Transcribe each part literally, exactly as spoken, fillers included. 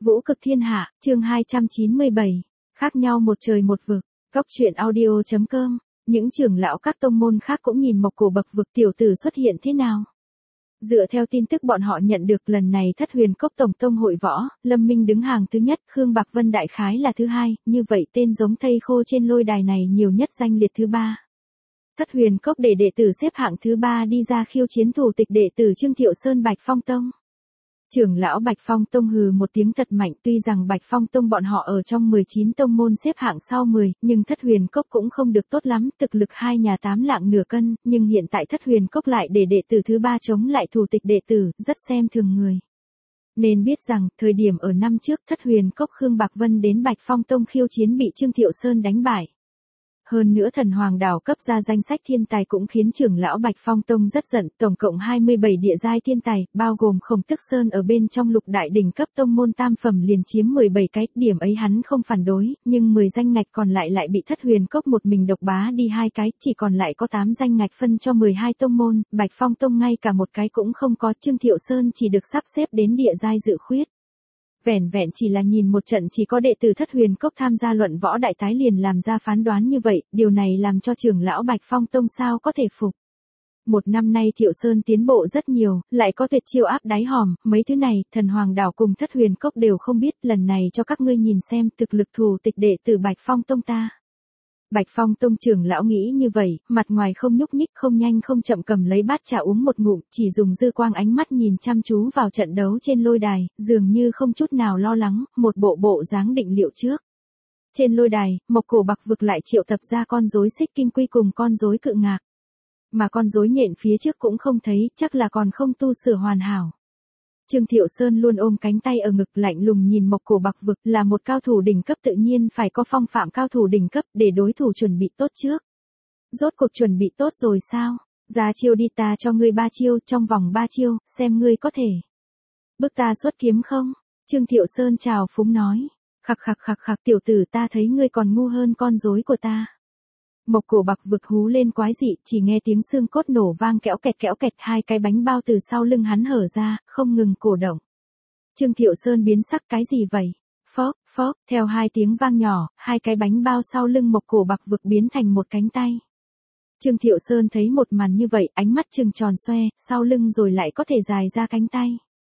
Vũ cực thiên hạ, chương hai trăm chín mươi bảy. Khác nhau một trời một vực. Góc truyện audio chấm com. Những trưởng lão các tông môn khác cũng nhìn Mộc Cổ bậc vực tiểu tử xuất hiện thế nào. Dựa theo tin tức bọn họ nhận được, lần này Thất Huyền Cốc tổng tông hội võ, Lâm Minh đứng hàng thứ nhất, Khương Bạc Vân đại khái là thứ hai, như vậy tên giống thây khô trên lôi đài này nhiều nhất danh liệt thứ ba. Thất Huyền Cốc để đệ tử xếp hạng thứ ba đi ra khiêu chiến thủ tịch đệ tử Trương Thiệu Sơn Bạch Phong Tông. Trưởng lão Bạch Phong Tông hừ một tiếng thật mạnh, tuy rằng Bạch Phong Tông bọn họ ở trong mười chín tông môn xếp hạng sau mười, nhưng Thất Huyền Cốc cũng không được tốt lắm, thực lực hai nhà tám lạng nửa cân, nhưng hiện tại Thất Huyền Cốc lại để đệ tử thứ ba chống lại thủ tịch đệ tử, rất xem thường người. Nên biết rằng, thời điểm ở năm trước Thất Huyền Cốc Khương Bạc Vân đến Bạch Phong Tông khiêu chiến bị Trương Thiệu Sơn đánh bại. Hơn nữa Thần Hoàng Đảo cấp ra danh sách thiên tài cũng khiến trưởng lão Bạch Phong Tông rất giận, tổng cộng hai mươi bảy địa giai thiên tài, bao gồm Khổng Tức Sơn ở bên trong lục đại đỉnh cấp tông môn tam phẩm liền chiếm mười bảy cái, điểm ấy hắn không phản đối, nhưng mười danh ngạch còn lại lại bị Thất Huyền Cốc một mình độc bá đi hai cái, chỉ còn lại có tám danh ngạch phân cho mười hai tông môn, Bạch Phong Tông ngay cả một cái cũng không có, Trương Thiệu Sơn chỉ được sắp xếp đến địa giai dự khuyết. Vẻn vẹn chỉ là nhìn một trận chỉ có đệ tử Thất Huyền Cốc tham gia luận võ đại tái liền làm ra phán đoán như vậy, điều này làm cho trưởng lão Bạch Phong Tông sao có thể phục. Một năm nay Thiệu Sơn tiến bộ rất nhiều, lại có tuyệt chiêu áp đáy hòm, mấy thứ này, Thần Hoàng Đảo cùng Thất Huyền Cốc đều không biết, lần này cho các ngươi nhìn xem thực lực thủ tịch đệ tử Bạch Phong Tông ta. Bạch Phong Tông trưởng lão nghĩ như vậy, mặt ngoài không nhúc nhích, không nhanh không chậm cầm lấy bát trà uống một ngụm, chỉ dùng dư quang ánh mắt nhìn chăm chú vào trận đấu trên lôi đài, dường như không chút nào lo lắng, một bộ bộ dáng định liệu trước. Trên lôi đài, Mộc Cổ bậc vực lại triệu tập ra con rối Xích Kim Quy cùng con rối Cự Ngạc. Mà con rối nhện phía trước cũng không thấy, chắc là còn không tu sửa hoàn hảo. Trương Thiệu Sơn luôn ôm cánh tay ở ngực lạnh lùng nhìn Mộc Cổ bậc vực, là một cao thủ đỉnh cấp tự nhiên phải có phong phạm cao thủ đỉnh cấp để đối thủ chuẩn bị tốt trước. Rốt cuộc chuẩn bị tốt rồi sao? Ra chiêu đi, ta cho ngươi ba chiêu, trong vòng ba chiêu, xem ngươi có thể bức ta xuất kiếm không? Trương Thiệu Sơn chào phúng nói. Khặc khặc khặc khặc, tiểu tử, ta thấy ngươi còn ngu hơn con rối của ta. Mộc Cổ bậc vực hú lên quái dị, chỉ nghe tiếng xương cốt nổ vang kẽo kẹt kẽo kẹt, hai cái bánh bao từ sau lưng hắn hở ra, không ngừng cổ động. Trương Thiệu Sơn biến sắc, cái gì vậy? Phốc, phốc, theo hai tiếng vang nhỏ, hai cái bánh bao sau lưng Mộc Cổ bậc vực biến thành một cánh tay. Trương Thiệu Sơn thấy một màn như vậy, ánh mắt trừng tròn xoe, sau lưng rồi lại có thể dài ra cánh tay.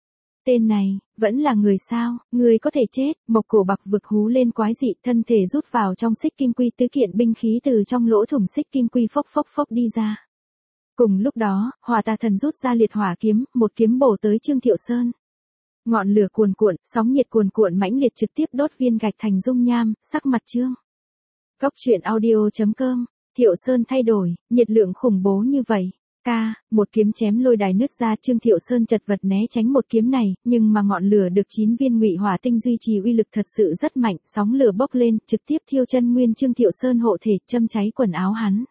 Tên này, vẫn là người sao, người có thể chết, Mộc Cổ bậc vực hú lên quái dị, thân thể rút vào trong Xích Kim Quy, tứ kiện binh khí từ trong lỗ thủng Xích Kim Quy phốc phốc phốc đi ra. Cùng lúc đó, Hỏa Tà Thần rút ra liệt hỏa kiếm, một kiếm bổ tới Trương Thiệu Sơn. Ngọn lửa cuồn cuộn, sóng nhiệt cuồn cuộn mãnh liệt trực tiếp đốt viên gạch thành dung nham, sắc mặt Trương. Góc truyện audio chấm com. Thiệu Sơn thay đổi, nhiệt lượng khủng bố như vậy. Ca, một kiếm chém lôi đài nứt ra, Trương Thiệu Sơn chật vật né tránh một kiếm này, nhưng mà ngọn lửa được chín viên ngụy hỏa tinh duy trì uy lực thật sự rất mạnh, sóng lửa bốc lên, trực tiếp thiêu chân nguyên Trương Thiệu Sơn hộ thể, châm cháy quần áo hắn.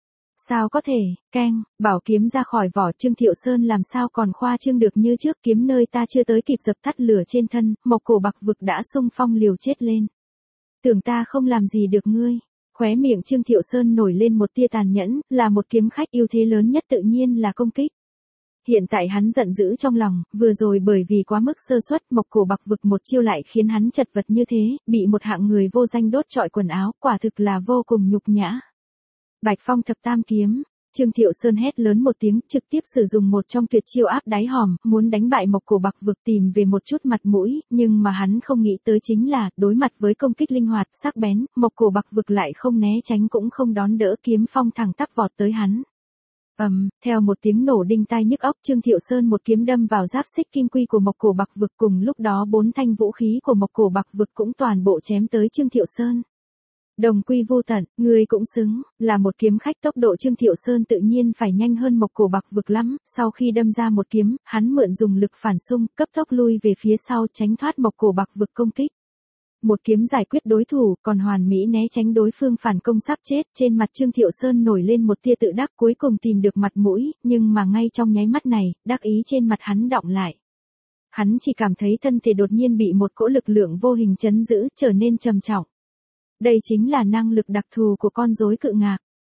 Sao có thể, keng, bảo kiếm ra khỏi vỏ, Trương Thiệu Sơn làm sao còn khoa trương được như trước, kiếm nơi ta chưa tới kịp dập tắt lửa trên thân, Mộc Cổ bậc vực đã xung phong liều chết lên. Tưởng ta không làm gì được ngươi. Khóe miệng Trương Thiệu Sơn nổi lên một tia tàn nhẫn, là một kiếm khách, ưu thế lớn nhất tự nhiên là công kích. Hiện tại hắn giận dữ trong lòng, vừa rồi bởi vì quá mức sơ suất, Mộc Cổ bậc vực một chiêu lại khiến hắn chật vật như thế, bị một hạng người vô danh đốt trọi quần áo, quả thực là vô cùng nhục nhã. Bạch Phong thập tam kiếm, Trương Thiệu Sơn hét lớn một tiếng, trực tiếp sử dụng một trong tuyệt chiêu áp đáy hòm, muốn đánh bại Mộc Cổ bậc vực, tìm về một chút mặt mũi, nhưng mà hắn không nghĩ tới chính là, đối mặt với công kích linh hoạt, sắc bén, Mộc Cổ bậc vực lại không né tránh cũng không đón đỡ, kiếm phong thẳng tắp vọt tới hắn. Ầm, um, theo một tiếng nổ đinh tai nhức óc, Trương Thiệu Sơn một kiếm đâm vào giáp Xích Kim Quy của Mộc Cổ bậc vực, cùng lúc đó bốn thanh vũ khí của Mộc Cổ bậc vực cũng toàn bộ chém tới Trương Thiệu Sơn. Đồng quy vô tận, ngươi cũng xứng, là một kiếm khách, tốc độ Trương Thiệu Sơn tự nhiên phải nhanh hơn Mộc Cổ bậc vực lắm, sau khi đâm ra một kiếm, hắn mượn dùng lực phản xung, cấp tốc lui về phía sau tránh thoát Mộc Cổ bậc vực công kích. Một kiếm giải quyết đối thủ, còn hoàn mỹ né tránh đối phương phản công sắp chết, trên mặt Trương Thiệu Sơn nổi lên một tia tự đắc, cuối cùng tìm được mặt mũi, nhưng mà ngay trong nháy mắt này, đắc ý trên mặt hắn đọng lại. Hắn chỉ cảm thấy thân thể đột nhiên bị một cỗ lực lượng vô hình trấn giữ, trở nên trầm trọng. Đây chính là năng lực đặc thù của con rối Cự Ngạc.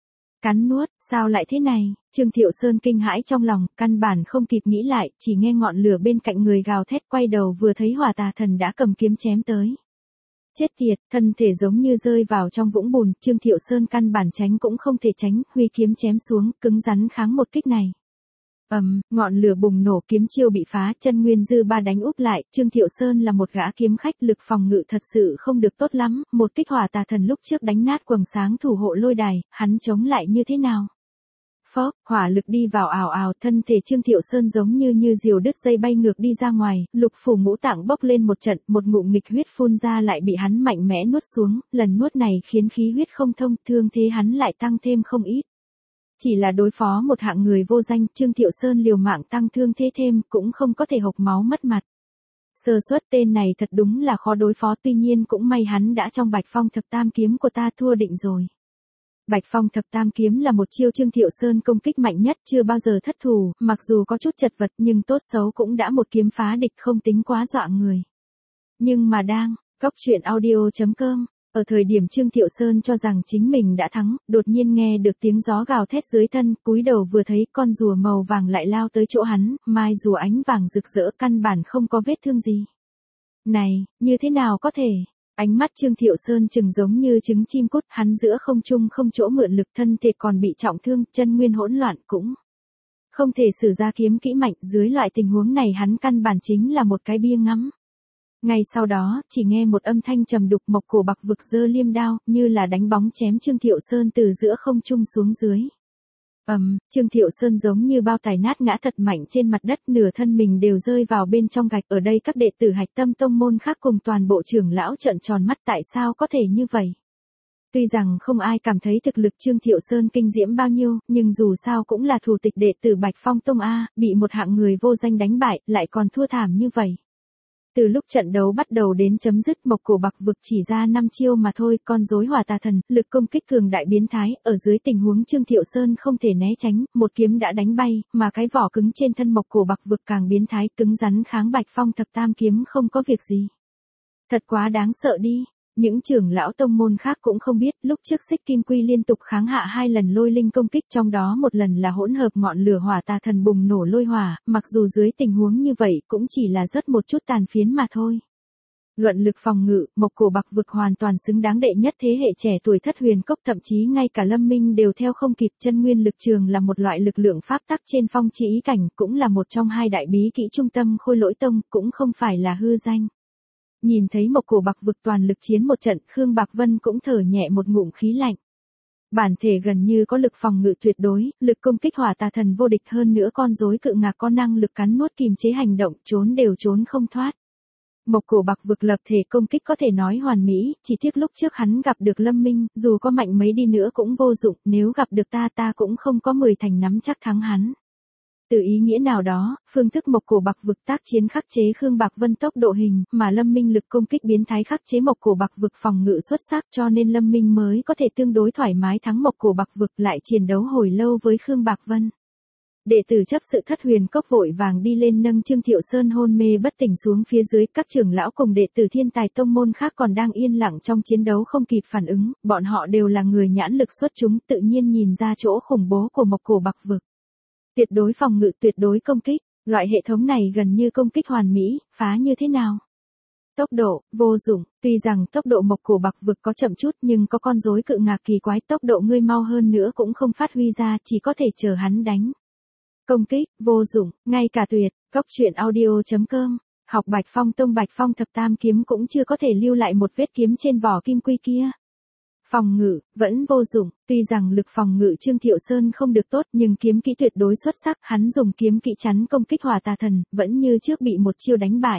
Cắn nuốt, sao lại thế này? Trương Thiệu Sơn kinh hãi trong lòng, căn bản không kịp nghĩ lại, chỉ nghe ngọn lửa bên cạnh người gào thét, quay đầu vừa thấy Hỏa Tà Thần đã cầm kiếm chém tới. Chết tiệt, thân thể giống như rơi vào trong vũng bùn, Trương Thiệu Sơn căn bản tránh cũng không thể tránh, huy kiếm chém xuống, cứng rắn kháng một kích này. Ầm, um, ngọn lửa bùng nổ, kiếm chiêu bị phá, chân nguyên dư ba đánh úp lại, Trương Thiệu Sơn là một gã kiếm khách, lực phòng ngự thật sự không được tốt lắm, một kích Hỏa Tà Thần lúc trước đánh nát quầng sáng thủ hộ lôi đài, hắn chống lại như thế nào? Phốc, hỏa lực đi vào ào ào, thân thể Trương Thiệu Sơn giống như như diều đứt dây bay ngược đi ra ngoài, lục phủ ngũ tạng bốc lên một trận, một ngụm nghịch huyết phun ra lại bị hắn mạnh mẽ nuốt xuống, lần nuốt này khiến khí huyết không thông, thương thế hắn lại tăng thêm không ít. Chỉ là đối phó một hạng người vô danh, Trương Thiệu Sơn liều mạng tăng thương thế thêm, cũng không có thể hộc máu mất mặt. Sơ suất tên này thật đúng là khó đối phó, tuy nhiên cũng may hắn đã trong Bạch Phong thập tam kiếm của ta thua định rồi. Bạch Phong thập tam kiếm là một chiêu Trương Thiệu Sơn công kích mạnh nhất, chưa bao giờ thất thủ, mặc dù có chút chật vật nhưng tốt xấu cũng đã một kiếm phá địch, không tính quá dọa người. Nhưng mà đang, Cốc Truyện Audio chấm com, ở thời điểm Trương Thiệu Sơn cho rằng chính mình đã thắng, đột nhiên nghe được tiếng gió gào thét dưới thân, cúi đầu vừa thấy con rùa màu vàng lại lao tới chỗ hắn, mai rùa ánh vàng rực rỡ, căn bản không có vết thương gì. Này, như thế nào có thể? Ánh mắt Trương Thiệu Sơn chừng giống như trứng chim cút, hắn giữa không trung không chỗ mượn lực, thân thể còn bị trọng thương, chân nguyên hỗn loạn, cũng không thể sử ra kiếm kỹ mạnh, dưới loại tình huống này hắn căn bản chính là một cái bia ngắm. Ngay sau đó, chỉ nghe một âm thanh trầm đục, Mộc Cổ Bạc Vực giơ liêm đao, như là đánh bóng chém Trương Thiệu Sơn từ giữa không trung xuống dưới. Ầm, um, Trương Thiệu Sơn giống như bao tải nát ngã thật mạnh trên mặt đất, nửa thân mình đều rơi vào bên trong gạch, ở đây các đệ tử Hạch Tâm tông môn khác cùng toàn bộ trưởng lão trợn tròn mắt, tại sao có thể như vậy? Tuy rằng không ai cảm thấy thực lực Trương Thiệu Sơn kinh diễm bao nhiêu, nhưng dù sao cũng là thủ tịch đệ tử Bạch Phong Tông A, bị một hạng người vô danh đánh bại, lại còn thua thảm như vậy. Từ lúc trận đấu bắt đầu đến chấm dứt, Mộc Cổ Bạc Vực chỉ ra năm chiêu mà thôi, con rối Hỏa Tà Thần, lực công kích cường đại biến thái, ở dưới tình huống Trương Thiệu Sơn không thể né tránh, một kiếm đã đánh bay, mà cái vỏ cứng trên thân Mộc Cổ Bạc Vực càng biến thái, cứng rắn kháng Bạch Phong thập tam kiếm không có việc gì. Thật quá đáng sợ đi. Những trưởng lão tông môn khác cũng không biết, lúc trước Xích Kim Quy liên tục kháng hạ hai lần lôi linh công kích, trong đó một lần là hỗn hợp ngọn lửa Hỏa Tà Thần bùng nổ lôi hỏa, mặc dù dưới tình huống như vậy cũng chỉ là rớt một chút tàn phiến mà thôi. Luận lực phòng ngự, Mộc Cổ Bạc Vực hoàn toàn xứng đáng đệ nhất thế hệ trẻ tuổi Thất Huyền Cốc, thậm chí ngay cả Lâm Minh đều theo không kịp. Chân nguyên lực trường là một loại lực lượng pháp tắc trên phong chi ý cảnh, cũng là một trong hai đại bí kỹ trung tâm Khôi Lỗi Tông, cũng không phải là hư danh. Nhìn thấy Mộc Cổ Bạc Vực toàn lực chiến một trận, Khương Bạc Vân cũng thở nhẹ một ngụm khí lạnh. Bản thể gần như có lực phòng ngự tuyệt đối, lực công kích Hỏa Tà Thần vô địch, hơn nữa con rối cự ngạc có năng lực cắn nuốt kiềm chế hành động, trốn đều trốn không thoát. Mộc Cổ Bạc Vực lập thể công kích có thể nói hoàn mỹ, chỉ tiếc lúc trước hắn gặp được Lâm Minh, dù có mạnh mấy đi nữa cũng vô dụng, nếu gặp được ta ta cũng không có mười thành nắm chắc thắng hắn. Từ ý nghĩa nào đó, phương thức Mộc Cổ Bạc Vực tác chiến khắc chế Khương Bạc Vân tốc độ hình, mà Lâm Minh lực công kích biến thái khắc chế Mộc Cổ Bạc Vực phòng ngự xuất sắc, cho nên Lâm Minh mới có thể tương đối thoải mái thắng Mộc Cổ Bạc Vực, lại chiến đấu hồi lâu với Khương Bạc Vân. Đệ tử chấp sự Thất Huyền Cốc vội vàng đi lên nâng Trương Thiệu Sơn hôn mê bất tỉnh xuống phía dưới, các trưởng lão cùng đệ tử thiên tài tông môn khác còn đang yên lặng trong chiến đấu không kịp phản ứng, bọn họ đều là người nhãn lực xuất chúng, tự nhiên nhìn ra chỗ khủng bố của Mộc Cổ Bạc Vực. Tuyệt đối phòng ngự, tuyệt đối công kích, loại hệ thống này gần như công kích hoàn mỹ, phá như thế nào? Tốc độ, vô dụng, tuy rằng tốc độ Mộc Cổ Bạc Vực có chậm chút nhưng có con rối cự ngạc kỳ quái, tốc độ ngươi mau hơn nữa cũng không phát huy ra, chỉ có thể chờ hắn đánh. Công kích, vô dụng, ngay cả tuyệt, Cốc Truyện Audio chấm com, học Bạch Phong Tông Bạch Phong thập tam kiếm cũng chưa có thể lưu lại một vết kiếm trên vỏ kim quy kia. Phòng ngự, vẫn vô dụng, tuy rằng lực phòng ngự Trương Thiệu Sơn không được tốt nhưng kiếm kỹ tuyệt đối xuất sắc, hắn dùng kiếm kỹ chắn công kích Hỏa Tà Thần, vẫn như trước bị một chiêu đánh bại.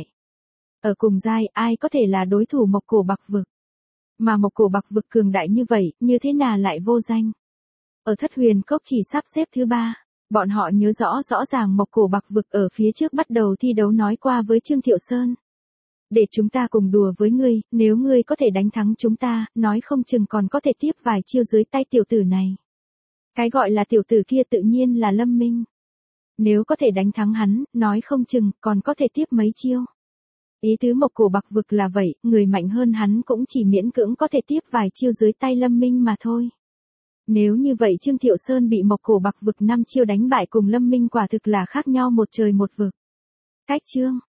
Ở cùng giai, ai có thể là đối thủ Mộc Cổ Bạc Vực? Mà Mộc Cổ Bạc Vực cường đại như vậy, như thế nào lại vô danh? Ở Thất Huyền Cốc chỉ sắp xếp thứ ba, bọn họ nhớ rõ rõ ràng Mộc Cổ Bạc Vực ở phía trước bắt đầu thi đấu nói qua với Trương Thiệu Sơn. Để chúng ta cùng đùa với ngươi, nếu ngươi có thể đánh thắng chúng ta, nói không chừng còn có thể tiếp vài chiêu dưới tay tiểu tử này. Cái gọi là tiểu tử kia tự nhiên là Lâm Minh. Nếu có thể đánh thắng hắn, nói không chừng còn có thể tiếp mấy chiêu. Ý tứ Mộc Cổ Bạc Vực là vậy, người mạnh hơn hắn cũng chỉ miễn cưỡng có thể tiếp vài chiêu dưới tay Lâm Minh mà thôi. Nếu như vậy Trương Thiệu Sơn bị Mộc Cổ Bạc Vực năm chiêu đánh bại cùng Lâm Minh quả thực là khác nhau một trời một vực. Cách Trương